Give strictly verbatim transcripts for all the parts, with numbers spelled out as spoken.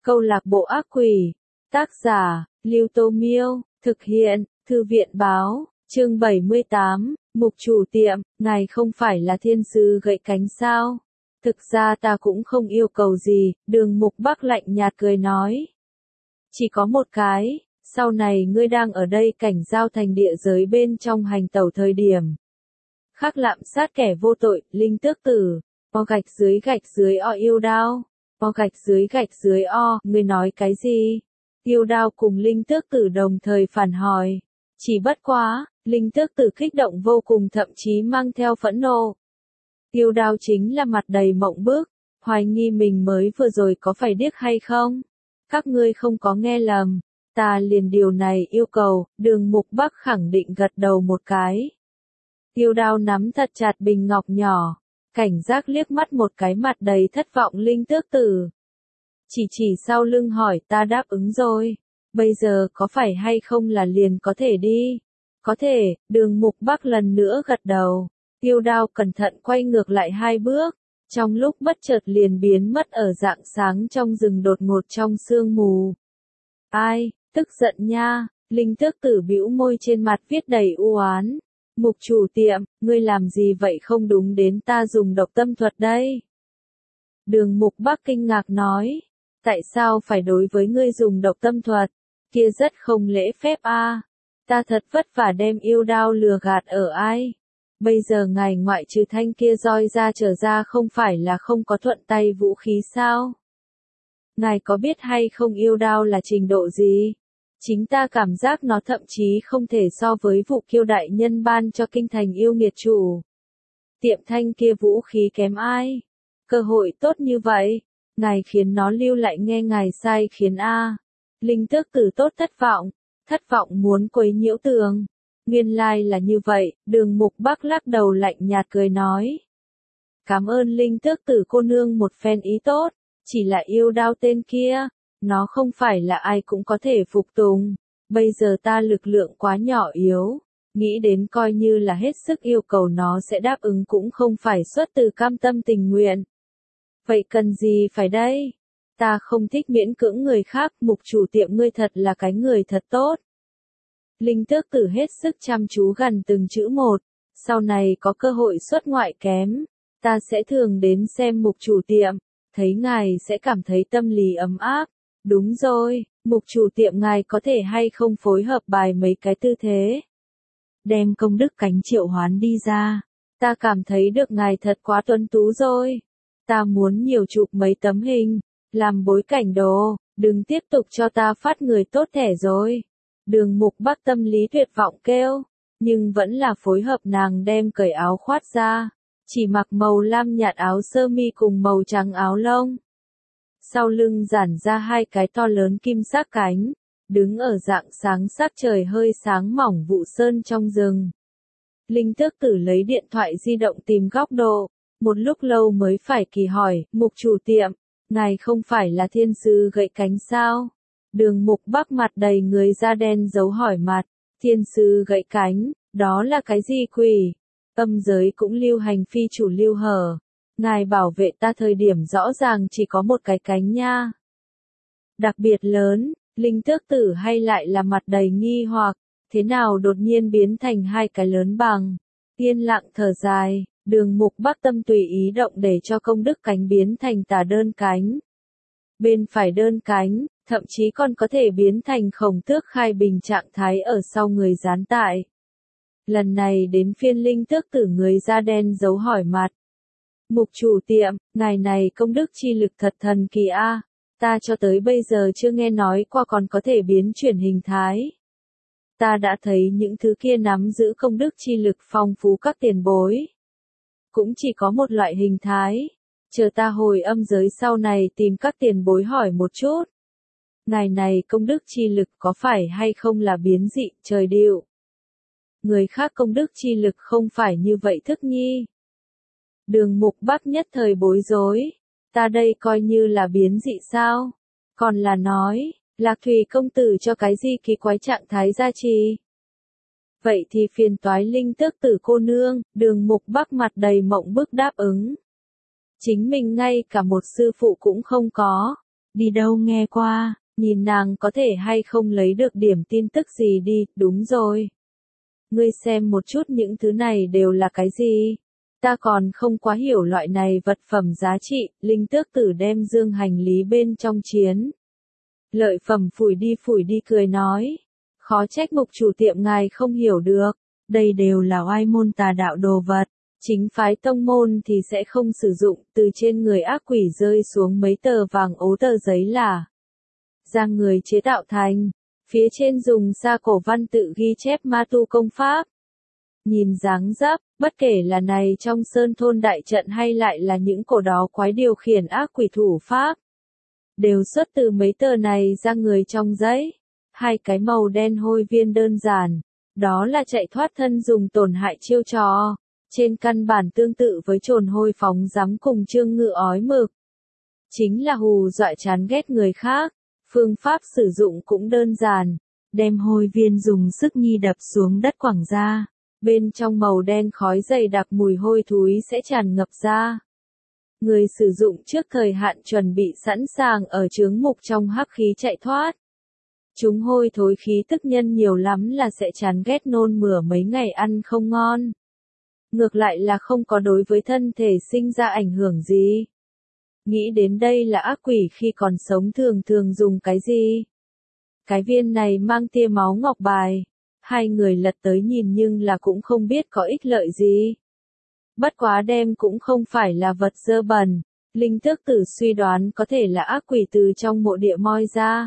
Câu lạc bộ ác quỷ. Tác giả, Lưu Tô Miêu. Thực hiện, Thư viện Báo. Chương bảy mươi tám, Mục chủ tiệm, ngài không phải là thiên sứ gậy cánh sao? Thực ra ta cũng không yêu cầu gì, Đường Mục Bắc lạnh nhạt cười nói. Chỉ có một cái, sau này ngươi đang ở đây cảnh giao thành địa giới bên trong hành tẩu thời điểm. Khắc lạm sát kẻ vô tội, linh tước tử, o gạch dưới gạch dưới o yêu đao, o gạch dưới gạch dưới o, ngươi nói cái gì? Yêu đao cùng linh tước tử đồng thời phản hỏi. Chỉ bất quá, linh tước tử kích động vô cùng thậm chí mang theo phẫn nộ. Yêu đao chính là mặt đầy mộng bức, hoài nghi mình mới vừa rồi có phải điếc hay không? Các ngươi không có nghe lầm, ta liền điều này yêu cầu, Đường Mục Bắc khẳng định gật đầu một cái. Yêu đao nắm thật chặt bình ngọc nhỏ, cảnh giác liếc mắt một cái mặt đầy thất vọng linh tước tử. Chỉ chỉ sau lưng hỏi ta đáp ứng rồi, bây giờ có phải hay không là liền có thể đi? Có thể, Đường Mục Bắc lần nữa gật đầu, yêu đao cẩn thận quay ngược lại hai bước, trong lúc bất chợt liền biến mất ở rạng sáng trong rừng đột ngột trong sương mù. Ai, tức giận nha, linh tước tử bĩu môi trên mặt viết đầy u oán. Mục chủ tiệm, ngươi làm gì vậy không đúng đến ta dùng độc tâm thuật đây? Đường Mục Bắc kinh ngạc nói, tại sao phải đối với ngươi dùng độc tâm thuật? Kia rất không lễ phép a. À. Ta thật vất vả đem yêu đao lừa gạt ở ai? Bây giờ ngài ngoại trừ thanh kia roi ra trở ra không phải là không có thuận tay vũ khí sao? Ngài có biết hay không yêu đao là trình độ gì? Chính ta cảm giác nó thậm chí không thể so với vụ kiêu đại nhân ban cho kinh thành yêu nghiệt chủ. Tiệm thanh kia vũ khí kém ai? Cơ hội tốt như vậy, ngài khiến nó lưu lại nghe ngài sai khiến a. Linh tước tử tốt thất vọng, thất vọng muốn quấy nhiễu tường. Nguyên lai là như vậy, Đường Mục Bắc lắc đầu lạnh nhạt cười nói. Cảm ơn linh tước tử cô nương một phen ý tốt, chỉ là yêu đao tên kia, nó không phải là ai cũng có thể phục tùng. Bây giờ ta lực lượng quá nhỏ yếu, nghĩ đến coi như là hết sức yêu cầu nó sẽ đáp ứng cũng không phải xuất từ cam tâm tình nguyện. Vậy cần gì phải đây? Ta không thích miễn cưỡng người khác, mục chủ tiệm ngươi thật là cái người thật tốt. Linh tước tử hết sức chăm chú gần từng chữ một, sau này có cơ hội xuất ngoại kém, ta sẽ thường đến xem mục chủ tiệm, thấy ngài sẽ cảm thấy tâm lý ấm áp. Đúng rồi, mục chủ tiệm ngài có thể hay không phối hợp bài mấy cái tư thế? Đem công đức cánh triệu hoán đi ra, ta cảm thấy được ngài thật quá tuấn tú rồi. Ta muốn nhiều chụp mấy tấm hình, làm bối cảnh đồ, đừng tiếp tục cho ta phát người tốt thẻ rồi. Đường Mục Bắc tâm lý tuyệt vọng kêu, nhưng vẫn là phối hợp nàng đem cởi áo khoát ra, chỉ mặc màu lam nhạt áo sơ mi cùng màu trắng áo lông. Sau lưng giản ra hai cái to lớn kim sắc cánh, đứng ở rạng sáng sắc trời hơi sáng mỏng vụ sơn trong rừng. Linh tước tử lấy điện thoại di động tìm góc độ, một lúc lâu mới phải kỳ hỏi, mục chủ tiệm, ngài không phải là thiên sứ gậy cánh sao? Đường Mục Bắc mặt đầy người da đen giấu hỏi mặt, thiên sứ gậy cánh, đó là cái gì quỷ? Âm giới cũng lưu hành phi chủ lưu hở. Ngài bảo vệ ta thời điểm rõ ràng chỉ có một cái cánh nha. Đặc biệt lớn, linh tước tử hay lại là mặt đầy nghi hoặc, thế nào đột nhiên biến thành hai cái lớn bằng. Yên lặng thở dài, Đường Mục Bắc tâm tùy ý động để cho công đức cánh biến thành tà đơn cánh. Bên phải đơn cánh, thậm chí còn có thể biến thành khổng tước khai bình trạng thái ở sau người gián tại. Lần này đến phiên linh tước tử người da đen giấu hỏi mặt. Mục chủ tiệm, ngài này công đức chi lực thật thần kỳ a, ta cho tới bây giờ chưa nghe nói qua còn có thể biến chuyển hình thái. Ta đã thấy những thứ kia nắm giữ công đức chi lực phong phú các tiền bối. Cũng chỉ có một loại hình thái, chờ ta hồi âm giới sau này tìm các tiền bối hỏi một chút. Ngài này công đức chi lực có phải hay không là biến dị trời điệu? Người khác công đức chi lực không phải như vậy thức nhi. Đường Mục Bắc nhất thời bối rối, ta đây coi như là biến dị sao? Còn là nói, Lạc Thủy công tử cho cái gì kỳ quái trạng thái gia trì? Vậy thì phiền toái linh tước tử cô nương, Đường Mục Bắc mặt đầy mộng bức đáp ứng. Chính mình ngay cả một sư phụ cũng không có, Đi đâu nghe qua, nhìn nàng có thể hay không lấy được điểm tin tức gì đi, đúng rồi. Ngươi xem một chút những thứ này đều là cái gì? Ta còn không quá hiểu loại này vật phẩm giá trị, Linh Tước Tử đem dương hành lý bên trong chiến. Lợi phẩm phủi đi phủi đi cười nói. Khó trách Mục chủ tiệm ngài không hiểu được, đây đều là oai môn tà đạo đồ vật. Chính phái tông môn thì sẽ không sử dụng, từ trên người ác quỷ rơi xuống mấy tờ vàng ố tờ giấy là ra người chế tạo thành, phía trên dùng sa cổ văn tự ghi chép ma tu công pháp. Nhìn dáng dấp, bất kể là này trong sơn thôn đại trận hay lại là những cổ đó quái điều khiển ác quỷ thủ pháp, đều xuất từ mấy tờ này ra người trong giấy. Hai cái màu đen hôi viên đơn giản, đó là chạy thoát thân dùng tổn hại chiêu trò. Trên căn bản tương tự với trồn hôi phóng giám cùng trương ngự ói mực. Chính là hù dọa chán ghét người khác, phương pháp sử dụng cũng đơn giản, đem hôi viên dùng sức nhi đập xuống đất quẳng ra, bên trong màu đen khói dày đặc mùi hôi thối sẽ tràn ngập ra. Người sử dụng trước thời hạn chuẩn bị sẵn sàng ở chướng mục trong hắc khí chạy thoát. Chúng hôi thối khí tức nhân nhiều lắm là sẽ chán ghét nôn mửa mấy ngày ăn không ngon. Ngược lại là không có đối với thân thể sinh ra ảnh hưởng gì. Nghĩ đến đây là ác quỷ khi còn sống thường thường dùng cái gì? Cái viên này mang tia máu ngọc bài. Hai người lật tới nhìn nhưng là cũng không biết có ích lợi gì. Bất quá đem cũng không phải là vật dơ bẩn. Linh Tước Tử suy đoán có thể là ác quỷ từ trong mộ địa moi ra.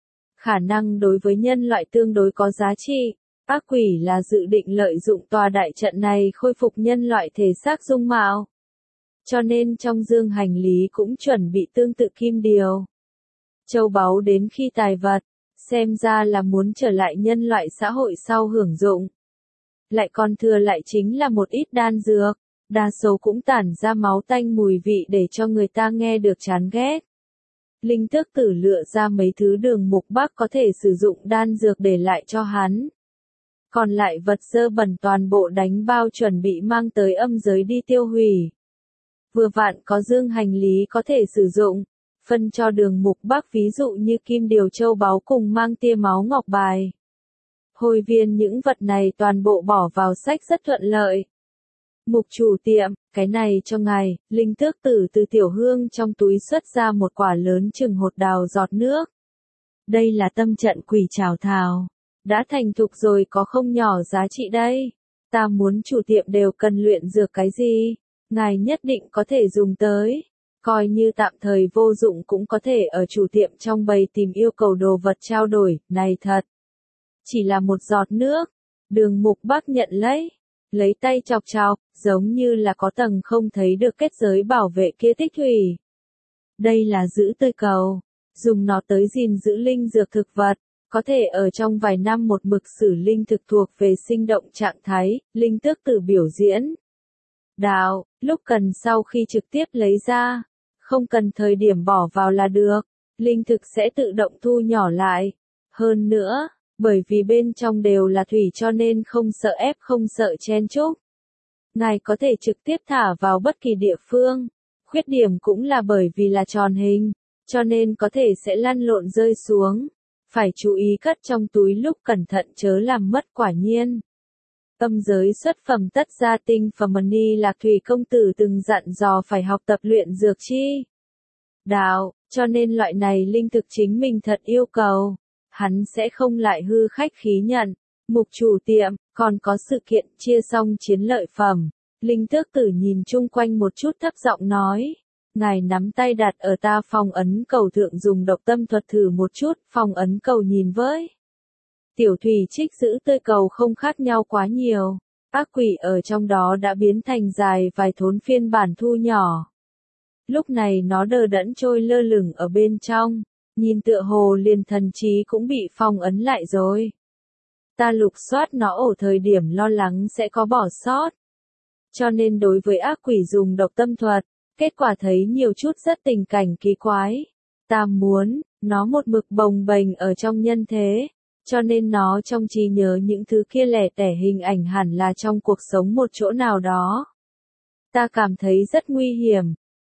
Khả năng đối với nhân loại tương đối có giá trị. Ác quỷ là dự định lợi dụng tòa đại trận này khôi phục nhân loại thể xác dung mạo. Cho nên trong dương hành lý cũng chuẩn bị tương tự kim điều. Châu báu đến khi tài vật, xem ra là muốn trở lại nhân loại xã hội sau hưởng dụng. Lại còn thừa lại chính là một ít đan dược, đa số cũng tản ra máu tanh mùi vị để cho người ta nghe được chán ghét. Linh Tước Tử lựa ra mấy thứ Đường Mục Bắc có thể sử dụng đan dược để lại cho hắn. Còn lại vật dơ bẩn toàn bộ đánh bao chuẩn bị mang tới âm giới đi tiêu hủy. Vừa vặn có dương hành lý có thể sử dụng, phân cho Đường Mục Bắc ví dụ như kim điều châu báu cùng mang tia máu ngọc bài. Hồi viên những vật này toàn bộ bỏ vào sách rất thuận lợi. Mục chủ tiệm, cái này cho ngài. Linh Tước Tử từ tiểu hương trong túi xuất ra một quả lớn chừng hột đào giọt nước. Đây là tâm trận quỷ trảo thảo. Đã thành thục rồi có không nhỏ giá trị đây. Ta muốn chủ tiệm đều cần luyện dược cái gì, ngài nhất định có thể dùng tới. Coi như tạm thời vô dụng cũng có thể ở chủ tiệm trong bầy tìm yêu cầu đồ vật trao đổi, này thật. Chỉ là một giọt nước. Đường Mục Bắc nhận lấy. Lấy tay chọc chọc, giống như là có tầng không thấy được kết giới bảo vệ kia tích thủy. Đây là giữ tươi cầu. Dùng nó tới gìn giữ linh dược thực vật. Có thể ở trong vài năm một mực xử linh thực thuộc về sinh động trạng thái, Linh Tước Tử biểu diễn. Đạo, lúc cần sau khi trực tiếp lấy ra, không cần thời điểm bỏ vào là được, linh thực sẽ tự động thu nhỏ lại. Hơn nữa, bởi vì bên trong đều là thủy cho nên không sợ ép không sợ chen chúc. Ngài có thể trực tiếp thả vào bất kỳ địa phương, khuyết điểm cũng là bởi vì là tròn hình, cho nên có thể sẽ lăn lộn rơi xuống. Phải chú ý cất trong túi lúc cẩn thận chớ làm mất quả nhiên. Âm giới xuất phẩm tất gia tinh và Mani Lạc Thủy công tử từng dặn dò phải học tập luyện dược chi đạo, cho nên loại này linh thực chính mình thật yêu cầu. Hắn sẽ không lại hư khách khí nhận. Mục chủ tiệm, còn có sự kiện chia xong chiến lợi phẩm. Linh Tước Tử nhìn chung quanh một chút thấp giọng nói. Ngài nắm tay đặt ở ta phong ấn cầu thượng dùng độc tâm thuật thử một chút, phong ấn cầu nhìn với. Tiểu thủy trích giữ tươi cầu không khác nhau quá nhiều. Ác quỷ ở trong đó đã biến thành dài vài thốn phiên bản thu nhỏ. Lúc này nó đờ đẫn trôi lơ lửng ở bên trong, nhìn tựa hồ liền thần trí cũng bị phong ấn lại rồi. Ta lục soát nó ở thời điểm lo lắng sẽ có bỏ sót. Cho nên đối với ác quỷ dùng độc tâm thuật, kết quả thấy nhiều chút rất tình cảnh kỳ quái. Ta muốn, nó một mực bồng bềnh ở trong nhân thế, cho nên nó trong trí nhớ những thứ kia lẻ tẻ hình ảnh hẳn là trong cuộc sống một chỗ nào đó. Ta cảm thấy rất nguy hiểm,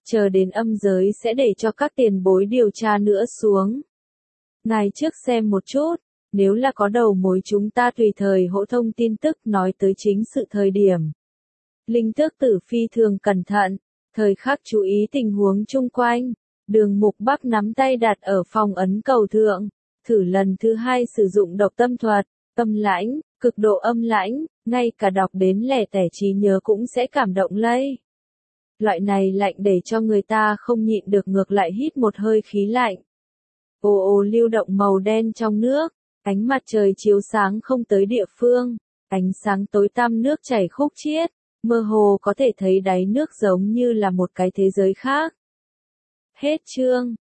chờ đến âm giới sẽ để cho các tiền bối điều tra nữa xuống. Ngài trước xem một chút, nếu là có đầu mối chúng ta tùy thời hỗ thông tin tức nói tới chính sự thời điểm. Linh Tước Tử phi thường cẩn thận, thời khắc chú ý tình huống chung quanh, Đường Mục Bắc nắm tay đặt ở phòng ấn cầu thượng, thử lần thứ hai sử dụng độc tâm thuật, âm lãnh, cực độ âm lãnh, ngay cả đọc đến lẻ tẻ trí nhớ cũng sẽ cảm động lây. Loại này lạnh để cho người ta không nhịn được ngược lại hít một hơi khí lạnh. Ồ ồ lưu động màu đen trong nước, ánh mặt trời chiếu sáng không tới địa phương, ánh sáng tối tăm nước chảy khúc chiết, mơ hồ có thể thấy đáy nước giống như là một cái thế giới khác. Hết chương.